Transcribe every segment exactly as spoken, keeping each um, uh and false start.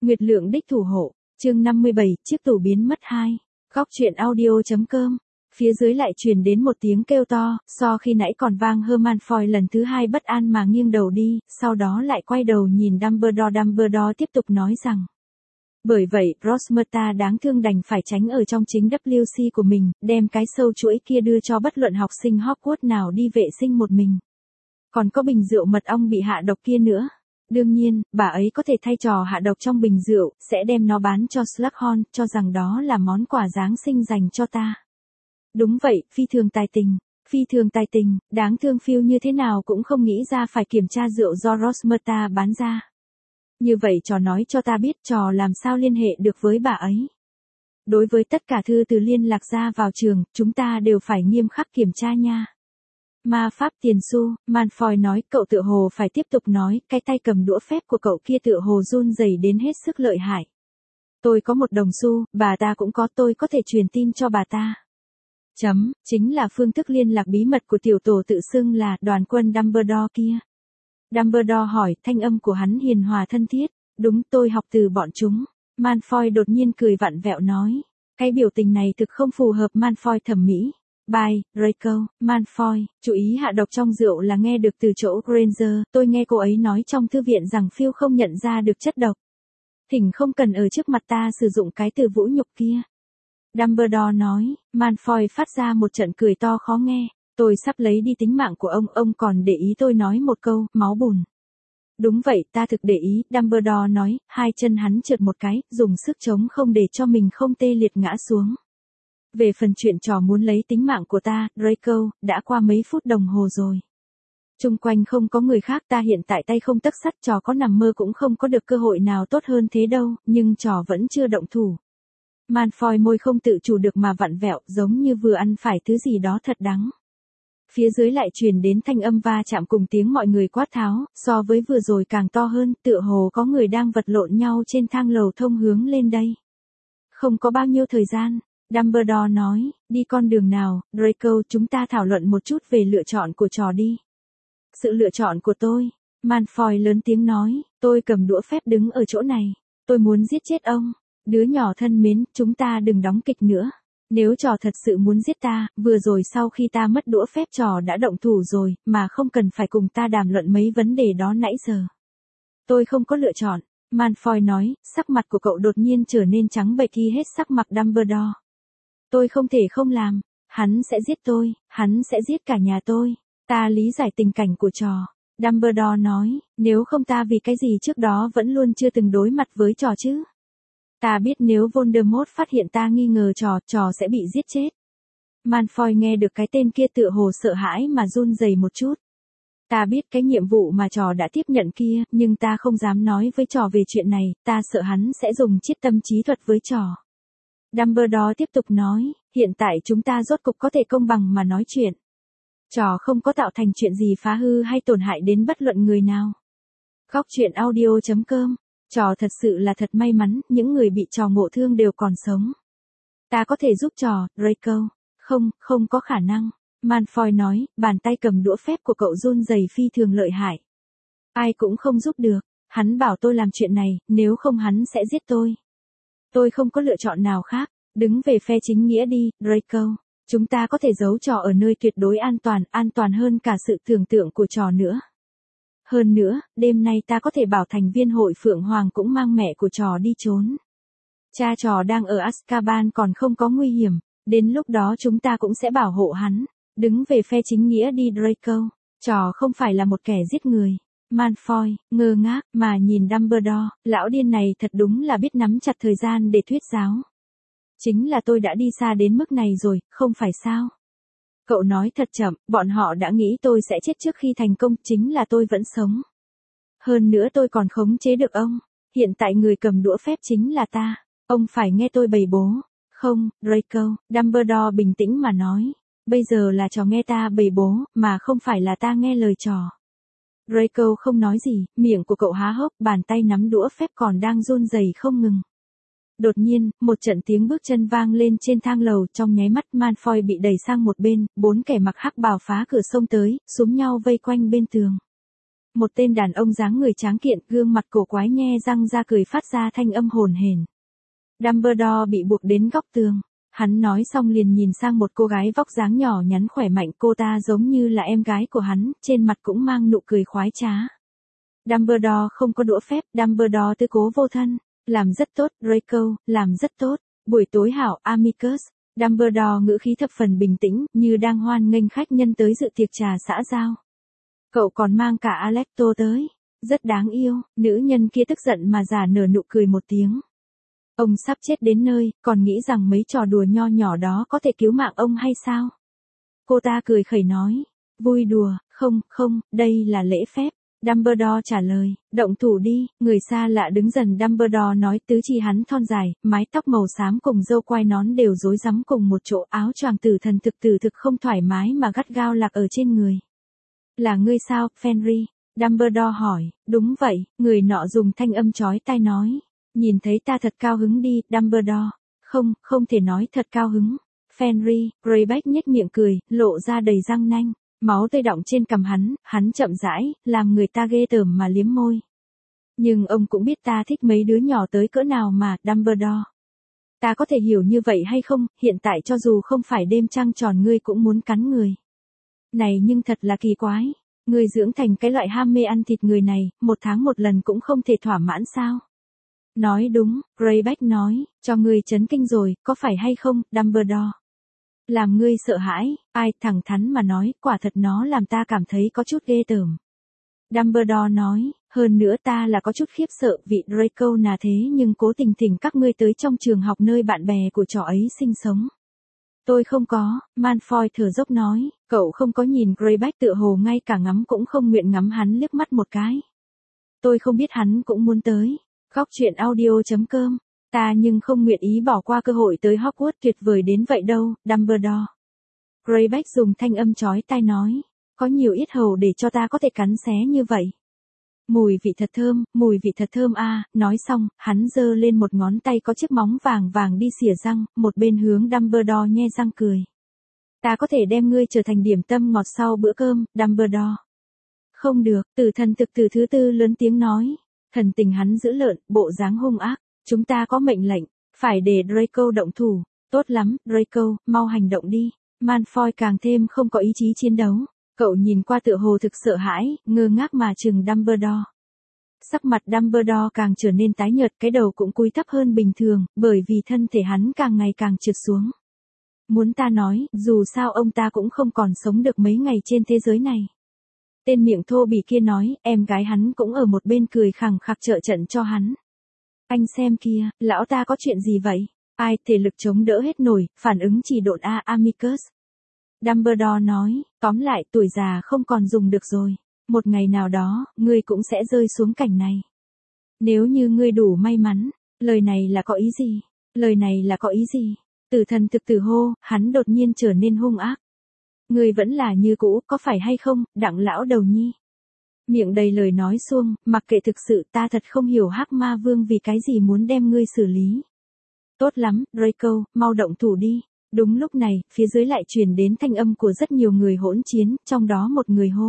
Nguyệt Lượng đích thủ hộ, chương năm mươi bảy, chiếc tủ biến mất hai. Góc truyện audio.com. Phía dưới lại truyền đến một tiếng kêu to, so khi nãy còn vang hơn. Malfoy lần thứ hai bất an mà nghiêng đầu đi, sau đó lại quay đầu nhìn Dumbledore. Dumbledore tiếp tục nói rằng. Bởi vậy, Rosmerta đáng thương đành phải tránh ở trong chính W C của mình, đem cái sâu chuỗi kia đưa cho bất luận học sinh Hogwarts nào đi vệ sinh một mình. Còn có bình rượu mật ong bị hạ độc kia nữa. Đương nhiên, bà ấy có thể thay trò hạ độc trong bình rượu, sẽ đem nó bán cho Slughorn, cho rằng đó là món quà Giáng sinh dành cho ta. Đúng vậy, phi thường tài tình. Phi thường tài tình, đáng thương Phil như thế nào cũng không nghĩ ra phải kiểm tra rượu do Rosmerta bán ra. Như vậy trò nói cho ta biết trò làm sao liên hệ được với bà ấy. Đối với tất cả thư từ liên lạc ra vào trường, chúng ta đều phải nghiêm khắc kiểm tra nha. Ma pháp tiền xu, Malfoy nói, cậu tựa hồ phải tiếp tục nói, cái tay cầm đũa phép của cậu kia tựa hồ run rẩy đến hết sức lợi hại. Tôi có một đồng xu, bà ta cũng có, tôi có thể truyền tin cho bà ta. Chấm, chính là phương thức liên lạc bí mật của tiểu tổ tự xưng là đoàn quân Dumbledore kia. Dumbledore hỏi, thanh âm của hắn hiền hòa thân thiết. Đúng, tôi học từ bọn chúng. Malfoy đột nhiên cười vặn vẹo nói. Cái biểu tình này thực không phù hợp Malfoy thẩm mỹ. Bye, Draco, Malfoy, chú ý hạ độc trong rượu là nghe được từ chỗ Granger, tôi nghe cô ấy nói trong thư viện rằng Phil không nhận ra được chất độc. Thỉnh không cần ở trước mặt ta sử dụng cái từ vũ nhục kia. Dumbledore nói, Malfoy phát ra một trận cười to khó nghe, tôi sắp lấy đi tính mạng của ông, ông còn để ý tôi nói một câu, máu bùn. Đúng vậy, ta thực để ý, Dumbledore nói, hai chân hắn trượt một cái, dùng sức chống không để cho mình không tê liệt ngã xuống. Về phần chuyện trò muốn lấy tính mạng của ta, Draco, đã qua mấy phút đồng hồ rồi. Chung quanh không có người khác, ta hiện tại tay không tấc sắt, trò có nằm mơ cũng không có được cơ hội nào tốt hơn thế đâu, nhưng trò vẫn chưa động thủ. Malfoy môi không tự chủ được mà vặn vẹo, giống như vừa ăn phải thứ gì đó thật đắng. Phía dưới lại truyền đến thanh âm va chạm cùng tiếng mọi người quát tháo, so với vừa rồi càng to hơn, tựa hồ có người đang vật lộn nhau trên thang lầu thông hướng lên đây. Không có bao nhiêu thời gian. Dumbledore nói, đi con đường nào, Draco, chúng ta thảo luận một chút về lựa chọn của trò đi. Sự lựa chọn của tôi, Malfoy lớn tiếng nói, tôi cầm đũa phép đứng ở chỗ này, tôi muốn giết chết ông. Đứa nhỏ thân mến, chúng ta đừng đóng kịch nữa. Nếu trò thật sự muốn giết ta, vừa rồi sau khi ta mất đũa phép trò đã động thủ rồi, mà không cần phải cùng ta đàm luận mấy vấn đề đó nãy giờ. Tôi không có lựa chọn, Malfoy nói, sắc mặt của cậu đột nhiên trở nên trắng bệch khi hết sắc mặt Dumbledore. Tôi không thể không làm, hắn sẽ giết tôi, hắn sẽ giết cả nhà tôi, ta lý giải tình cảnh của trò. Dumbledore nói, nếu không ta vì cái gì trước đó vẫn luôn chưa từng đối mặt với trò chứ. Ta biết nếu Voldemort phát hiện ta nghi ngờ trò, trò sẽ bị giết chết. Malfoy nghe được cái tên kia tựa hồ sợ hãi mà run rẩy một chút. Ta biết cái nhiệm vụ mà trò đã tiếp nhận kia, nhưng ta không dám nói với trò về chuyện này, ta sợ hắn sẽ dùng chiết tâm trí thuật với trò. Dumbledore tiếp tục nói, hiện tại chúng ta rốt cục có thể công bằng mà nói chuyện. Trò không có tạo thành chuyện gì phá hư hay tổn hại đến bất luận người nào. Góc truyện audio.com. Trò thật sự là thật may mắn, những người bị trò ngộ thương đều còn sống. Ta có thể giúp trò, Draco. Không, không có khả năng. Malfoy nói, bàn tay cầm đũa phép của cậu run rẩy phi thường lợi hại. Ai cũng không giúp được. Hắn bảo tôi làm chuyện này, nếu không hắn sẽ giết tôi. Tôi không có lựa chọn nào khác. Đứng về phe chính nghĩa đi, Draco. Chúng ta có thể giấu trò ở nơi tuyệt đối an toàn, an toàn hơn cả sự tưởng tượng của trò nữa. Hơn nữa, đêm nay ta có thể bảo thành viên hội Phượng Hoàng cũng mang mẹ của trò đi trốn. Cha trò đang ở Azkaban còn không có nguy hiểm, đến lúc đó chúng ta cũng sẽ bảo hộ hắn. Đứng về phe chính nghĩa đi Draco, trò không phải là một kẻ giết người. Malfoy, ngơ ngác, mà nhìn Dumbledore, lão điên này thật đúng là biết nắm chặt thời gian để thuyết giáo. Chính là tôi đã đi xa đến mức này rồi, không phải sao? Cậu nói thật chậm, bọn họ đã nghĩ tôi sẽ chết trước khi thành công, chính là tôi vẫn sống. Hơn nữa tôi còn khống chế được ông. Hiện tại người cầm đũa phép chính là ta. Ông phải nghe tôi bày bố. Không, Draco, Dumbledore bình tĩnh mà nói. Bây giờ là trò nghe ta bày bố, mà không phải là ta nghe lời trò. Draco không nói gì, miệng của cậu há hốc, bàn tay nắm đũa phép còn đang run rẩy không ngừng. Đột nhiên, một trận tiếng bước chân vang lên trên thang lầu, trong nháy mắt Malfoy bị đẩy sang một bên, bốn kẻ mặc hắc bào phá cửa xông tới, xúm nhau vây quanh bên tường. Một tên đàn ông dáng người tráng kiện, gương mặt cổ quái nhe răng ra cười phát ra thanh âm hồn hển. Dumbledore bị buộc đến góc tường. Hắn nói xong liền nhìn sang một cô gái vóc dáng nhỏ nhắn khỏe mạnh, cô ta giống như là em gái của hắn, trên mặt cũng mang nụ cười khoái trá. Dumbledore không có đũa phép, Dumbledore tư cố vô thân. Làm rất tốt, Draco, làm rất tốt. Buổi tối hảo, Amicus. Dumbledore ngữ khí thập phần bình tĩnh, như đang hoan nghênh khách nhân tới dự tiệc trà xã giao. Cậu còn mang cả Alecto tới. Rất đáng yêu, nữ nhân kia tức giận mà giả nở nụ cười một tiếng. Ông sắp chết đến nơi, còn nghĩ rằng mấy trò đùa nho nhỏ đó có thể cứu mạng ông hay sao? Cô ta cười khẩy nói. Vui đùa, không, không, đây là lễ phép. Dumbledore trả lời, động thủ đi, người xa lạ đứng dần. Dumbledore nói, tứ chi hắn thon dài, mái tóc màu xám cùng râu quai nón đều rối rắm cùng một chỗ, áo choàng tử thần thực tử thực không thoải mái mà gắt gao lạc ở trên người. Là ngươi sao, Fenrir? Dumbledore hỏi. Đúng vậy, người nọ dùng thanh âm chói tai nói. Nhìn thấy ta thật cao hứng đi, Dumbledore. Không, không thể nói thật cao hứng. Fenrir, Greyback nhếch miệng cười, lộ ra đầy răng nanh. Máu tươi đọng trên cằm hắn, hắn chậm rãi, làm người ta ghê tởm mà liếm môi. Nhưng ông cũng biết ta thích mấy đứa nhỏ tới cỡ nào mà, Dumbledore. Ta có thể hiểu như vậy hay không, hiện tại cho dù không phải đêm trăng tròn ngươi cũng muốn cắn người. Này nhưng thật là kỳ quái. Ngươi dưỡng thành cái loại ham mê ăn thịt người này, một tháng một lần cũng không thể thỏa mãn sao? Nói đúng, Greyback nói, cho ngươi chấn kinh rồi, có phải hay không, Dumbledore? Làm ngươi sợ hãi, ai, thẳng thắn mà nói, quả thật nó làm ta cảm thấy có chút ghê tởm. Dumbledore nói, hơn nữa ta là có chút khiếp sợ, vị Draco là thế nhưng cố tình thỉnh các ngươi tới trong trường học nơi bạn bè của trò ấy sinh sống. Tôi không có, Malfoy thở dốc nói, cậu không có nhìn Greyback tựa hồ ngay cả ngắm cũng không nguyện ngắm hắn liếc mắt một cái. Tôi không biết hắn cũng muốn tới. Góc truyện audio chấm com, ta nhưng không nguyện ý bỏ qua cơ hội tới Hogwarts tuyệt vời đến vậy đâu, Dumbledore. Greyback dùng thanh âm chói tai nói, có nhiều yết hầu để cho ta có thể cắn xé như vậy. Mùi vị thật thơm, mùi vị thật thơm a, à. Nói xong, hắn giơ lên một ngón tay có chiếc móng vàng vàng đi xỉa răng, một bên hướng Dumbledore nhe răng cười. Ta có thể đem ngươi trở thành điểm tâm ngọt sau bữa cơm, Dumbledore. Không được, tử thần thực tử thứ tư lớn tiếng nói. Thần tình hắn dữ lợn, bộ dáng hung ác. Chúng ta có mệnh lệnh, phải để Draco động thủ. Tốt lắm, Draco, mau hành động đi. Malfoy càng thêm không có ý chí chiến đấu. Cậu nhìn qua tựa hồ thực sợ hãi, ngơ ngác mà chừng Dumbledore. Sắc mặt Dumbledore càng trở nên tái nhợt, cái đầu cũng cúi thấp hơn bình thường, bởi vì thân thể hắn càng ngày càng trượt xuống. Muốn ta nói, dù sao ông ta cũng không còn sống được mấy ngày trên thế giới này. Tên miệng thô bỉ kia nói, em gái hắn cũng ở một bên cười khẳng khặc trợ trận cho hắn. Anh xem kia, lão ta có chuyện gì vậy? Ai, thể lực chống đỡ hết nổi, phản ứng chỉ độn a Amicus. Dumbledore nói, tóm lại tuổi già không còn dùng được rồi. Một ngày nào đó, ngươi cũng sẽ rơi xuống cảnh này. Nếu như ngươi đủ may mắn, lời này là có ý gì? Lời này là có ý gì? Tử thần thực tử hô, hắn đột nhiên trở nên hung ác. Ngươi vẫn là như cũ, có phải hay không, đặng lão đầu nhi? Miệng đầy lời nói suông, mặc kệ thực sự ta thật không hiểu Hắc Ma Vương vì cái gì muốn đem ngươi xử lý. Tốt lắm, Draco, mau động thủ đi. Đúng lúc này, phía dưới lại truyền đến thanh âm của rất nhiều người hỗn chiến, trong đó một người hô.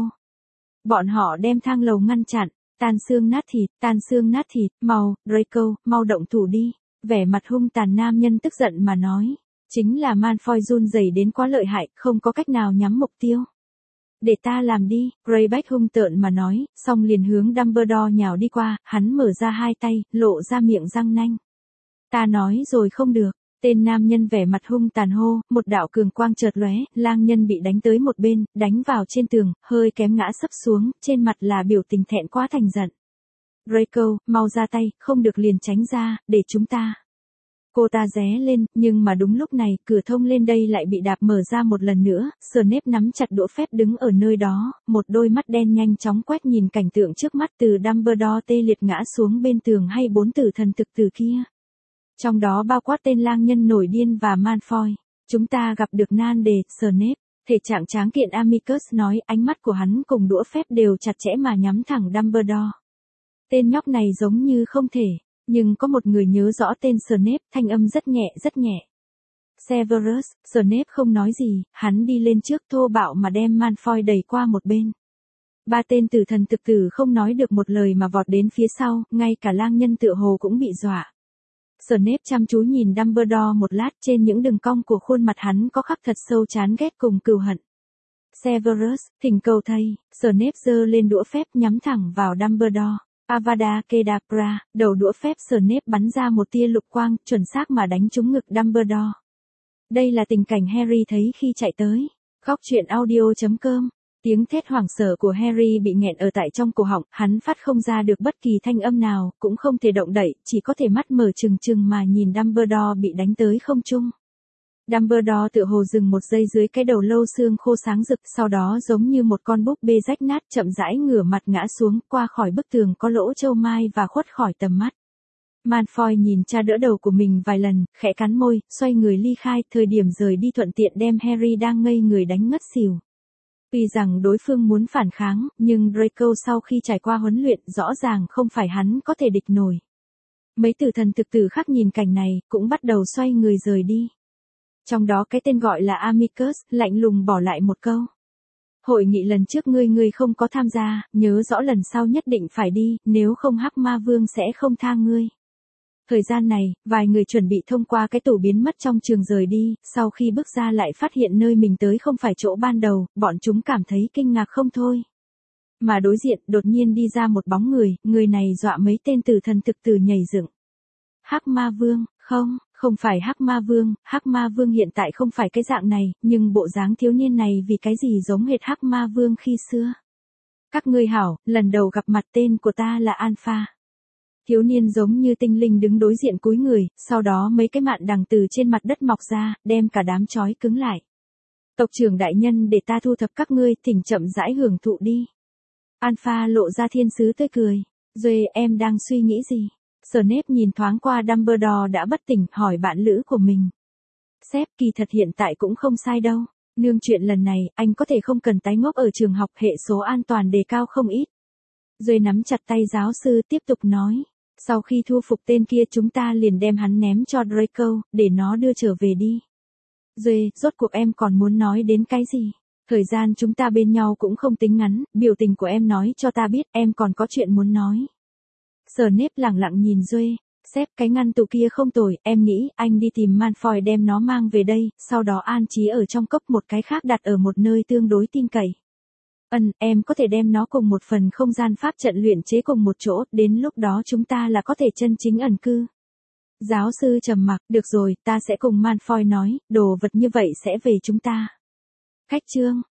Bọn họ đem thang lầu ngăn chặn, tan xương nát thịt, tan xương nát thịt, mau, Draco, mau động thủ đi. Vẻ mặt hung tàn nam nhân tức giận mà nói. Chính là Malfoy run rẩy đến quá lợi hại, không có cách nào nhắm mục tiêu. Để ta làm đi, Greyback hung tợn mà nói, xong liền hướng Dumbledore nhào đi qua, hắn mở ra hai tay, lộ ra miệng răng nanh. Ta nói rồi không được, tên nam nhân vẻ mặt hung tàn hô, một đạo cường quang chợt lóe, lang nhân bị đánh tới một bên, đánh vào trên tường, hơi kém ngã sấp xuống, trên mặt là biểu tình thẹn quá thành giận. Draco, mau ra tay, không được liền tránh ra, để chúng ta. Cô ta ré lên, nhưng mà đúng lúc này, cửa thông lên đây lại bị đạp mở ra một lần nữa, Snape nắm chặt đũa phép đứng ở nơi đó, một đôi mắt đen nhanh chóng quét nhìn cảnh tượng trước mắt từ Dumbledore tê liệt ngã xuống bên tường hay bốn tử thần thực tử kia. Trong đó bao quát tên lang nhân nổi điên và Malfoy. Chúng ta gặp được nan đề, Snape. Thể trạng tráng kiện Amicus nói, ánh mắt của hắn cùng đũa phép đều chặt chẽ mà nhắm thẳng Dumbledore. Tên nhóc này giống như không thể. Nhưng có một người nhớ rõ tên Snape, thanh âm rất nhẹ rất nhẹ. Severus, Snape không nói gì, hắn đi lên trước thô bạo mà đem Malfoy đẩy qua một bên. Ba tên tử thần thực tử không nói được một lời mà vọt đến phía sau, ngay cả lang nhân tựa hồ cũng bị dọa. Snape chăm chú nhìn Dumbledore một lát, trên những đường cong của khuôn mặt hắn có khắc thật sâu chán ghét cùng cừu hận. Severus, thỉnh cầu thầy, Snape giơ lên đũa phép nhắm thẳng vào Dumbledore. Avada Kedavra, đầu đũa phép Snape bắn ra một tia lục quang, chuẩn xác mà đánh trúng ngực Dumbledore. Đây là tình cảnh Harry thấy khi chạy tới. Góc truyện audio chấm com. Tiếng thét hoảng sợ của Harry bị nghẹn ở tại trong cổ họng, hắn phát không ra được bất kỳ thanh âm nào, cũng không thể động đậy, chỉ có thể mắt mở trừng trừng mà nhìn Dumbledore bị đánh tới không trung. Dumbledore tựa hồ dừng một giây dưới cái đầu lâu xương khô sáng rực, sau đó giống như một con búp bê rách nát chậm rãi ngửa mặt ngã xuống, qua khỏi bức tường có lỗ châu mai và khuất khỏi tầm mắt. Malfoy nhìn cha đỡ đầu của mình vài lần, khẽ cắn môi, xoay người ly khai, thời điểm rời đi thuận tiện đem Harry đang ngây người đánh ngất xỉu. Tuy rằng đối phương muốn phản kháng, nhưng Draco sau khi trải qua huấn luyện rõ ràng không phải hắn có thể địch nổi. Mấy tử thần thực tử khác nhìn cảnh này, cũng bắt đầu xoay người rời đi. Trong đó cái tên gọi là Amicus, lạnh lùng bỏ lại một câu. Hội nghị lần trước ngươi ngươi không có tham gia, nhớ rõ lần sau nhất định phải đi, nếu không Hắc Ma Vương sẽ không tha ngươi. Thời gian này, vài người chuẩn bị thông qua cái tủ biến mất trong trường rời đi, sau khi bước ra lại phát hiện nơi mình tới không phải chỗ ban đầu, bọn chúng cảm thấy kinh ngạc không thôi. Mà đối diện, đột nhiên đi ra một bóng người, người này dọa mấy tên tử thần thực tử nhảy dựng. Hắc Ma Vương, không, không phải Hắc Ma Vương, Hắc Ma Vương hiện tại không phải cái dạng này, nhưng bộ dáng thiếu niên này vì cái gì giống hệt Hắc Ma Vương khi xưa. Các ngươi hảo, lần đầu gặp mặt tên của ta là Alpha. Thiếu niên giống như tinh linh đứng đối diện cúi người, sau đó mấy cái mạn đằng từ trên mặt đất mọc ra, đem cả đám chói cứng lại. Tộc trưởng đại nhân để ta thu thập các ngươi, thỉnh chậm rãi hưởng thụ đi. Alpha lộ ra thiên sứ tươi cười. Duệ, em đang suy nghĩ gì? Snape nhìn thoáng qua Dumbledore đã bất tỉnh, hỏi bạn lữ của mình. Sếp, kỳ thật hiện tại cũng không sai đâu. Nương chuyện lần này, anh có thể không cần tái ngốc ở trường học, hệ số an toàn đề cao không ít. Duệ nắm chặt tay giáo sư tiếp tục nói. Sau khi thu phục tên kia chúng ta liền đem hắn ném cho Draco, để nó đưa trở về đi. Duệ, rốt cuộc em còn muốn nói đến cái gì? Thời gian chúng ta bên nhau cũng không tính ngắn, biểu tình của em nói cho ta biết em còn có chuyện muốn nói. Snape lẳng lặng nhìn Duệ. Sếp, cái ngăn tủ kia không tồi, em nghĩ anh đi tìm Malfoy đem nó mang về đây, sau đó an trí ở trong cốc, một cái khác đặt ở một nơi tương đối tin cậy. Ừm, em có thể đem nó cùng một phần không gian pháp trận luyện chế cùng một chỗ, đến lúc đó chúng ta là có thể chân chính ẩn cư. Giáo sư trầm mặc, được rồi, ta sẽ cùng Malfoy nói, đồ vật như vậy sẽ về chúng ta. Cách chương.